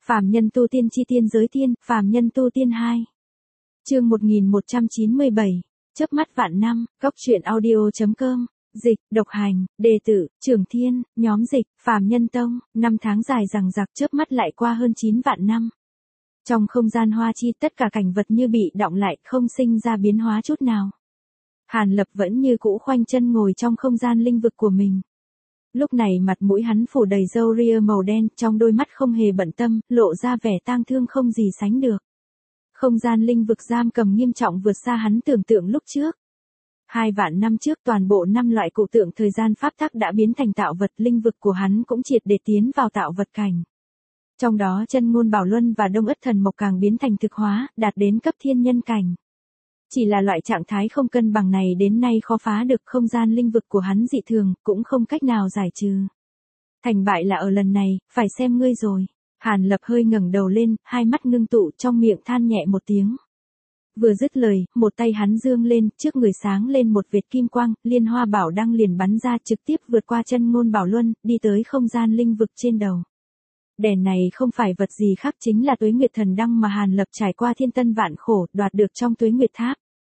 Phàm nhân tu tiên chi tiên giới tiên, phàm nhân tu tiên 2. Chương 1197, chớp mắt vạn năm, góc truyện audio.com, dịch, độc hành, đề tử, Trường Thiên, nhóm dịch, phàm nhân tông, 5 tháng dài rằng giặc chớp mắt lại qua hơn 9 vạn năm. Trong không gian hoa chi tất cả cảnh vật như bị đọng lại, không sinh ra biến hóa chút nào. Hàn Lập vẫn như cũ khoanh chân ngồi trong không gian linh vực của mình. Lúc này mặt mũi hắn phủ đầy râu ria màu đen, trong đôi mắt không hề bận tâm, lộ ra vẻ tang thương không gì sánh được. Không gian linh vực giam cầm nghiêm trọng vượt xa hắn tưởng tượng lúc trước. 2 vạn năm trước toàn bộ 5 loại cụ tượng thời gian pháp tắc đã biến thành tạo vật, linh vực của hắn cũng triệt để tiến vào tạo vật cảnh. Trong đó chân ngôn bảo luân và đông ất thần mộc càng biến thành thực hóa, đạt đến cấp thiên nhân cảnh. Chỉ là loại trạng thái không cân bằng này đến nay khó phá được, không gian linh vực của hắn dị thường, cũng không cách nào giải trừ. Thành bại là ở lần này, phải xem ngươi rồi. Hàn Lập hơi ngẩng đầu lên, hai mắt ngưng tụ, trong miệng than nhẹ một tiếng. Vừa dứt lời, một tay hắn dương lên, trước người sáng lên một vệt kim quang, liên hoa bảo đăng liền bắn ra trực tiếp vượt qua chân ngôn bảo luân, đi tới không gian linh vực trên đầu. Đèn này không phải vật gì khác chính là Tuế Nguyệt Thần Đăng mà Hàn Lập trải qua thiên tân vạn khổ, đoạt được trong Tuế Nguyệt Tháp.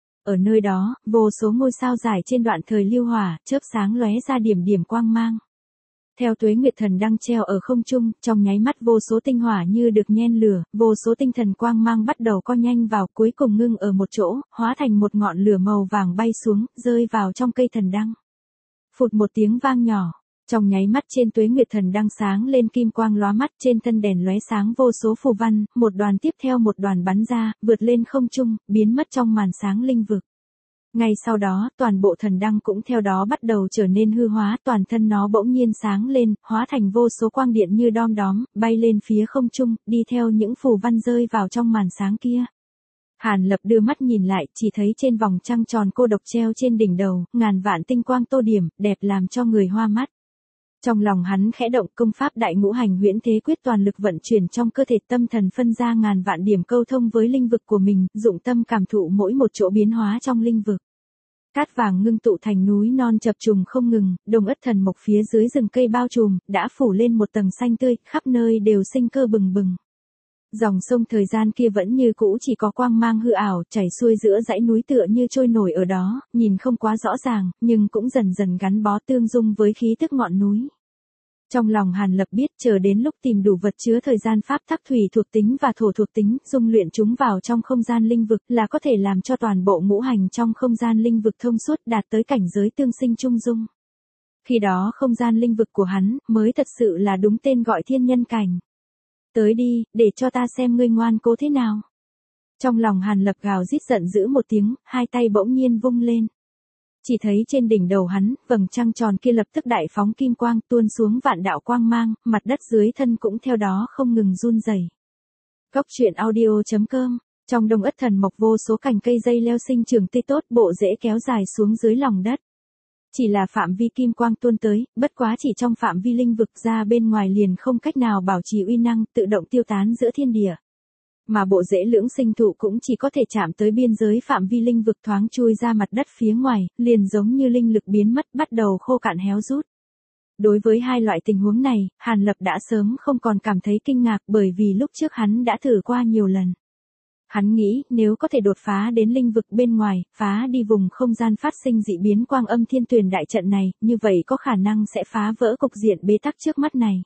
Ở nơi đó, vô số ngôi sao dài trên đoạn thời lưu hỏa, chớp sáng lóe ra điểm điểm quang mang. Theo Tuế Nguyệt Thần Đăng treo ở không trung, trong nháy mắt vô số tinh hỏa như được nhen lửa, vô số tinh thần quang mang bắt đầu co nhanh vào, cuối cùng ngưng ở một chỗ, hóa thành một ngọn lửa màu vàng bay xuống, rơi vào trong cây thần đăng. Phụt một tiếng vang nhỏ. Trong nháy mắt trên Tuế Nguyệt Thần Đăng sáng lên kim quang lóa mắt, trên thân đèn lóe sáng vô số phù văn, một đoàn tiếp theo một đoàn bắn ra, vượt lên không trung, biến mất trong màn sáng linh vực. Ngay sau đó, toàn bộ thần đăng cũng theo đó bắt đầu trở nên hư hóa, toàn thân nó bỗng nhiên sáng lên, hóa thành vô số quang điện như đom đóm, bay lên phía không trung, đi theo những phù văn rơi vào trong màn sáng kia. Hàn Lập đưa mắt nhìn lại, chỉ thấy trên vòng trăng tròn cô độc treo trên đỉnh đầu, ngàn vạn tinh quang tô điểm, đẹp làm cho người hoa mắt. Trong lòng hắn khẽ động, công pháp đại ngũ hành huyễn thế quyết toàn lực vận chuyển trong cơ thể, tâm thần phân ra ngàn vạn điểm câu thông với linh vực của mình, dụng tâm cảm thụ mỗi một chỗ biến hóa trong linh vực. Cát vàng ngưng tụ thành núi non chập trùng không ngừng, đông ất thần mộc phía dưới rừng cây bao trùm, đã phủ lên một tầng xanh tươi, khắp nơi đều sinh cơ bừng bừng. Dòng sông thời gian kia vẫn như cũ chỉ có quang mang hư ảo, chảy xuôi giữa dãy núi tựa như trôi nổi ở đó, nhìn không quá rõ ràng, nhưng cũng dần dần gắn bó tương dung với khí tức ngọn núi. Trong lòng Hàn Lập biết, chờ đến lúc tìm đủ vật chứa thời gian pháp tắc thủy thuộc tính và thổ thuộc tính, dung luyện chúng vào trong không gian linh vực là có thể làm cho toàn bộ ngũ hành trong không gian linh vực thông suốt, đạt tới cảnh giới tương sinh trung dung. Khi đó không gian linh vực của hắn mới thật sự là đúng tên gọi thiên nhân cảnh. Tới đi, để cho ta xem ngươi ngoan cố thế nào. Trong lòng Hàn Lập gào rít giận dữ một tiếng, hai tay bỗng nhiên vung lên. Chỉ thấy trên đỉnh đầu hắn, vầng trăng tròn kia lập tức đại phóng kim quang, tuôn xuống vạn đạo quang mang, mặt đất dưới thân cũng theo đó không ngừng run rẩy. Góc truyện audio.com, trong đông ất thần mộc vô số cành cây dây leo sinh trưởng tươi tốt, bộ rễ kéo dài xuống dưới lòng đất. Chỉ là phạm vi kim quang tuôn tới, bất quá chỉ trong phạm vi linh vực, ra bên ngoài liền không cách nào bảo trì uy năng, tự động tiêu tán giữa thiên địa. Mà bộ rễ lưỡng sinh thụ cũng chỉ có thể chạm tới biên giới phạm vi linh vực, thoáng chui ra mặt đất phía ngoài, liền giống như linh lực biến mất, bắt đầu khô cạn héo rút. Đối với hai loại tình huống này, Hàn Lập đã sớm không còn cảm thấy kinh ngạc, bởi vì lúc trước hắn đã thử qua nhiều lần. Hắn nghĩ, nếu có thể đột phá đến linh vực bên ngoài, phá đi vùng không gian phát sinh dị biến quang âm thiên tuyền đại trận này, như vậy có khả năng sẽ phá vỡ cục diện bế tắc trước mắt này.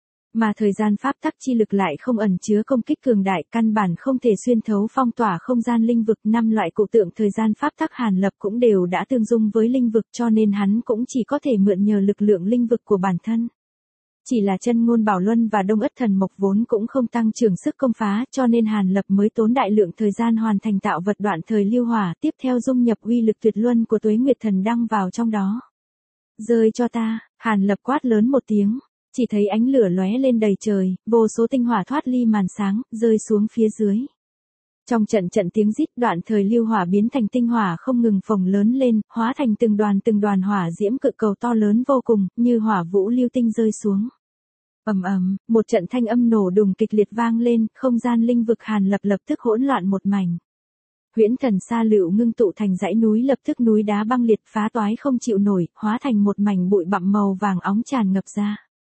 Mà thời gian pháp tắc chi lực lại không ẩn chứa công kích cường đại, căn bản không thể xuyên thấu phong tỏa không gian linh vực. 5 loại cụ tượng thời gian pháp tắc Hàn Lập cũng đều đã tương dung với linh vực, cho nên hắn cũng chỉ có thể mượn nhờ lực lượng linh vực của bản thân. Chỉ là chân ngôn bảo luân và đông ất thần mộc vốn cũng không tăng trưởng sức công phá, cho nên Hàn Lập mới tốn đại lượng thời gian hoàn thành tạo vật đoạn thời lưu hỏa, tiếp theo dung nhập uy lực tuyệt luân của Tuế Nguyệt Thần Đăng vào trong đó. Rơi cho ta, Hàn Lập quát lớn một tiếng. Chỉ thấy ánh lửa lóe lên đầy trời, vô số tinh hỏa thoát ly màn sáng, rơi xuống phía dưới. Trong trận tiếng rít, đoạn thời lưu hỏa biến thành tinh hỏa không ngừng phồng lớn lên, hóa thành từng đoàn hỏa diễm cự cầu to lớn vô cùng, như hỏa vũ lưu tinh rơi xuống. Ầm ầm, một trận thanh âm nổ đùng kịch liệt vang lên, không gian linh vực Hàn lập tức hỗn loạn một mảnh. Huyễn thần sa lựu ngưng tụ thành dãy núi, lập tức núi đá băng liệt phá toái không chịu nổi, hóa thành một mảnh bụi bặm màu vàng óng tràn ngập ra.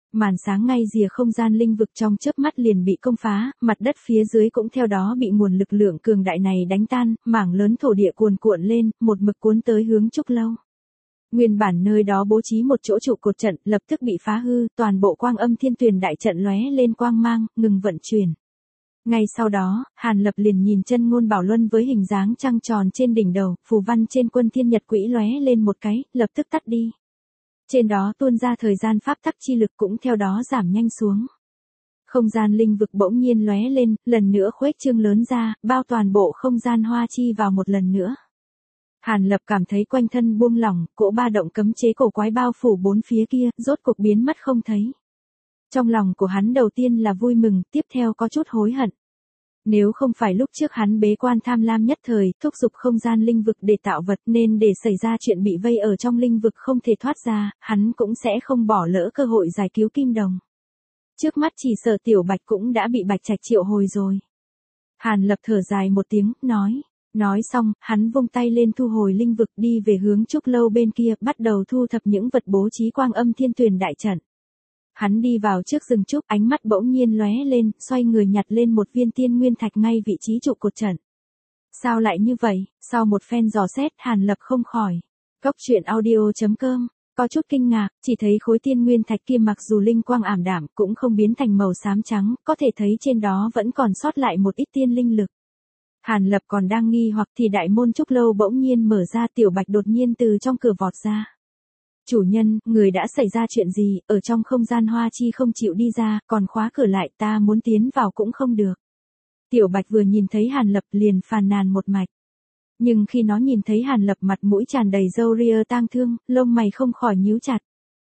Màn sáng ngay rìa không gian linh vực trong chớp mắt liền bị công phá, mặt đất phía dưới cũng theo đó bị nguồn lực lượng cường đại này đánh tan, mảng lớn thổ địa cuồn cuộn lên, một mực cuốn tới hướng Trúc Lâu. Nguyên bản nơi đó bố trí một chỗ trụ cột trận, lập tức bị phá hư, toàn bộ Quang Âm Thiên Tuyền đại trận lóe lên quang mang, ngừng vận chuyển. Ngay sau đó, Hàn Lập liền nhìn chân ngôn bảo luân với hình dáng trăng tròn trên đỉnh đầu, phù văn trên quân thiên nhật quỹ lóe lên một cái, lập tức tắt đi. Trên đó tuôn ra thời gian pháp tắc chi lực cũng theo đó giảm nhanh xuống. Không gian linh vực bỗng nhiên lóe lên, lần nữa khuếch trương lớn ra, bao toàn bộ không gian hoa chi vào một lần nữa. Hàn Lập cảm thấy quanh thân buông lỏng, cỗ ba động cấm chế cổ quái bao phủ bốn phía kia, rốt cục biến mất không thấy. Trong lòng của hắn đầu tiên là vui mừng, tiếp theo có chút hối hận. Nếu không phải lúc trước hắn bế quan tham lam nhất thời, thúc giục không gian linh vực để tạo vật nên để xảy ra chuyện bị vây ở trong linh vực không thể thoát ra, hắn cũng sẽ không bỏ lỡ cơ hội giải cứu Kim Đồng. Trước mắt chỉ sợ Tiểu Bạch cũng đã bị Bạch Trạch triệu hồi rồi. Hàn Lập thở dài một tiếng, nói. Nói xong, hắn vung tay lên thu hồi linh vực đi về hướng Trúc Lâu bên kia, bắt đầu thu thập những vật bố trí Quang Âm Thiên Tuyền đại trận. Hắn đi vào trước rừng trúc, ánh mắt bỗng nhiên lóe lên, xoay người nhặt lên một viên tiên nguyên thạch ngay vị trí trụ cột trận. Sao lại như vậy? Sau một phen dò xét, Hàn Lập không khỏi. Cốc truyện audio.com, có chút kinh ngạc, chỉ thấy khối tiên nguyên thạch kia mặc dù linh quang ảm đạm cũng không biến thành màu xám trắng, có thể thấy trên đó vẫn còn sót lại một ít tiên linh lực. Hàn Lập còn đang nghi hoặc thì đại môn Trúc Lâu bỗng nhiên mở ra, Tiểu Bạch đột nhiên từ trong cửa vọt ra. Chủ nhân, người đã xảy ra chuyện gì, ở trong không gian hoa chi không chịu đi ra, còn khóa cửa lại, ta muốn tiến vào cũng không được. Tiểu Bạch vừa nhìn thấy Hàn Lập liền phàn nàn một mạch. Nhưng khi nó nhìn thấy Hàn Lập mặt mũi tràn đầy râu ria tang thương, lông mày không khỏi nhíu chặt.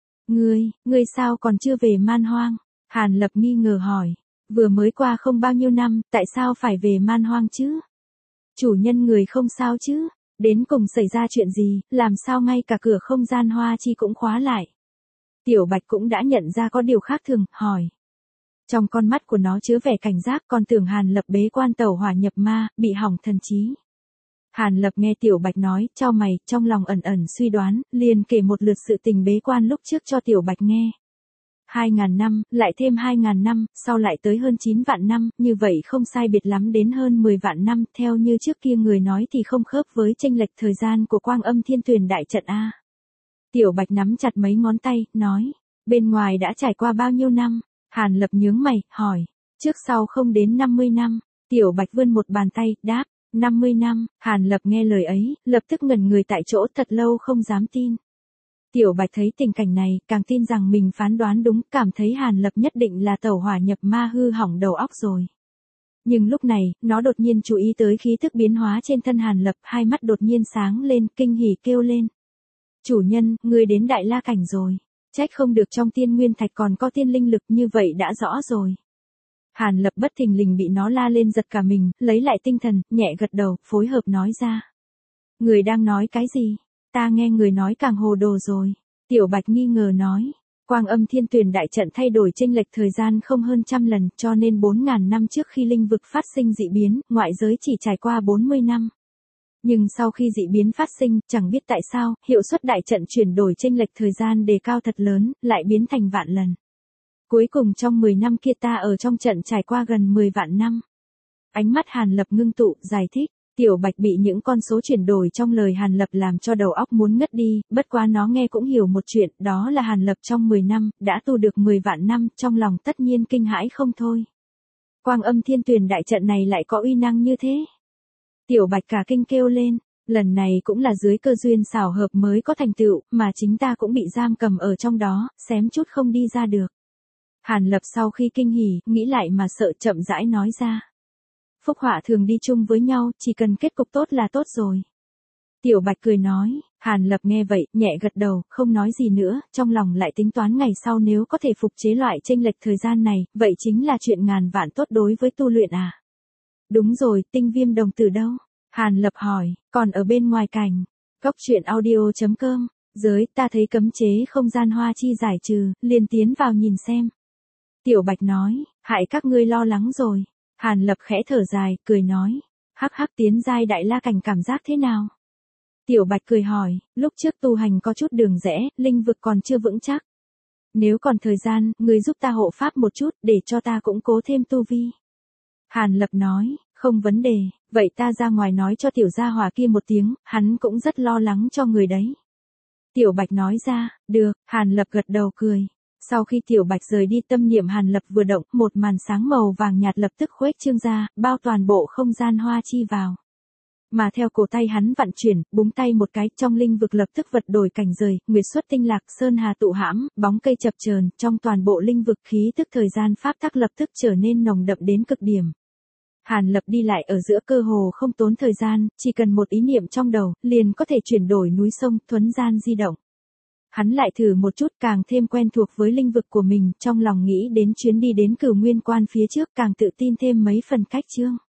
Ngươi sao còn chưa về Man Hoang? Hàn Lập nghi ngờ hỏi. Vừa mới qua không bao nhiêu năm, tại sao phải về Man Hoang chứ? Chủ nhân người không sao chứ? Đến cùng xảy ra chuyện gì, làm sao ngay cả cửa không gian hoa chi cũng khóa lại? Tiểu Bạch cũng đã nhận ra có điều khác thường, hỏi. Trong con mắt của nó chứa vẻ cảnh giác, còn tưởng Hàn Lập bế quan tẩu hỏa nhập ma, bị hỏng thần trí. Hàn Lập nghe Tiểu Bạch nói, chau mày, trong lòng ẩn ẩn suy đoán, liền kể một lượt sự tình bế quan lúc trước cho Tiểu Bạch nghe. 2.000 năm, lại thêm 2.000 năm, sau lại tới hơn 9 vạn năm, như vậy không sai biệt lắm đến hơn 10 vạn năm, theo như trước kia người nói thì không khớp với chênh lệch thời gian của Quang Âm Thiên Tuyền đại trận A. Tiểu Bạch nắm chặt mấy ngón tay, nói, bên ngoài đã trải qua bao nhiêu năm? Hàn Lập nhướng mày, hỏi, trước sau không đến 50 năm, Tiểu Bạch vươn một bàn tay, đáp, 50 năm, Hàn Lập nghe lời ấy, lập tức ngẩn người tại chỗ thật lâu không dám tin. Tiểu Bạch thấy tình cảnh này, càng tin rằng mình phán đoán đúng, cảm thấy Hàn Lập nhất định là tẩu hỏa nhập ma hư hỏng đầu óc rồi. Nhưng lúc này, nó đột nhiên chú ý tới khí thức biến hóa trên thân Hàn Lập, hai mắt đột nhiên sáng lên, kinh hỉ kêu lên. Chủ nhân, ngươi đến Đại La Cảnh rồi. Trách không được trong tiên nguyên thạch còn có tiên linh lực, như vậy đã rõ rồi. Hàn Lập bất thình lình bị nó la lên giật cả mình, lấy lại tinh thần, nhẹ gật đầu, phối hợp nói ra. Người đang nói cái gì? Ta nghe người nói càng hồ đồ rồi. Tiểu Bạch nghi ngờ nói. Quang Âm Thiên Tuyền đại trận thay đổi chênh lệch thời gian không hơn trăm lần, cho nên 4.000 năm trước khi linh vực phát sinh dị biến, ngoại giới chỉ trải qua 40 năm. Nhưng sau khi dị biến phát sinh, chẳng biết tại sao, hiệu suất đại trận chuyển đổi chênh lệch thời gian đề cao thật lớn, lại biến thành vạn lần. Cuối cùng trong 10 năm kia ta ở trong trận trải qua gần 10 vạn năm. Ánh mắt Hàn Lập ngưng tụ, giải thích. Tiểu Bạch bị những con số chuyển đổi trong lời Hàn Lập làm cho đầu óc muốn ngất đi, bất quá nó nghe cũng hiểu một chuyện, đó là Hàn Lập trong 10 năm, đã tu được 10 vạn năm, trong lòng tất nhiên kinh hãi không thôi. Quang Âm Thiên Tuyền đại trận này lại có uy năng như thế. Tiểu Bạch cả kinh kêu lên, lần này cũng là dưới cơ duyên xảo hợp mới có thành tựu, mà chính ta cũng bị giam cầm ở trong đó, xém chút không đi ra được. Hàn Lập sau khi kinh hỉ, nghĩ lại mà sợ, chậm rãi nói ra. Phúc họa thường đi chung với nhau, chỉ cần kết cục tốt là tốt rồi. Tiểu Bạch cười nói, Hàn Lập nghe vậy, nhẹ gật đầu, không nói gì nữa, trong lòng lại tính toán ngày sau nếu có thể phục chế loại chênh lệch thời gian này, vậy chính là chuyện ngàn vạn tốt đối với tu luyện à. Đúng rồi, tinh viêm đồng tử đâu? Hàn Lập hỏi, còn ở bên ngoài cảnh. Cốc truyện audio.com, giới, ta thấy cấm chế không gian hoa chi giải trừ, liền tiến vào nhìn xem. Tiểu Bạch nói, hại các ngươi lo lắng rồi. Hàn Lập khẽ thở dài, cười nói, hắc hắc, tiến giai Đại La Cảnh cảm giác thế nào? Tiểu Bạch cười hỏi, lúc trước tu hành có chút đường rẽ, linh vực còn chưa vững chắc. Nếu còn thời gian, người giúp ta hộ pháp một chút, để cho ta cũng cố thêm tu vi. Hàn Lập nói, không vấn đề, vậy ta ra ngoài nói cho tiểu gia hỏa kia một tiếng, hắn cũng rất lo lắng cho người đấy. Tiểu Bạch nói ra, được, Hàn Lập gật đầu cười. Sau khi Tiểu Bạch rời đi, tâm niệm Hàn Lập vừa động, một màn sáng màu vàng nhạt lập tức khuếch trương ra, bao toàn bộ không gian hoa chi vào. Mà theo cổ tay hắn vặn chuyển, búng tay một cái, trong linh vực lập tức vật đổi cảnh rời, nguyệt xuất tinh lạc, sơn hà tụ hãm, bóng cây chập chờn, trong toàn bộ linh vực khí tức thời gian pháp tắc lập tức trở nên nồng đậm đến cực điểm. Hàn Lập đi lại ở giữa cơ hồ không tốn thời gian, chỉ cần một ý niệm trong đầu, liền có thể chuyển đổi núi sông, thuấn gian di động. Hắn lại thử một chút, càng thêm quen thuộc với linh vực của mình, trong lòng nghĩ đến chuyến đi đến Cửu Nguyên Quan phía trước, càng tự tin thêm mấy phần cách chương.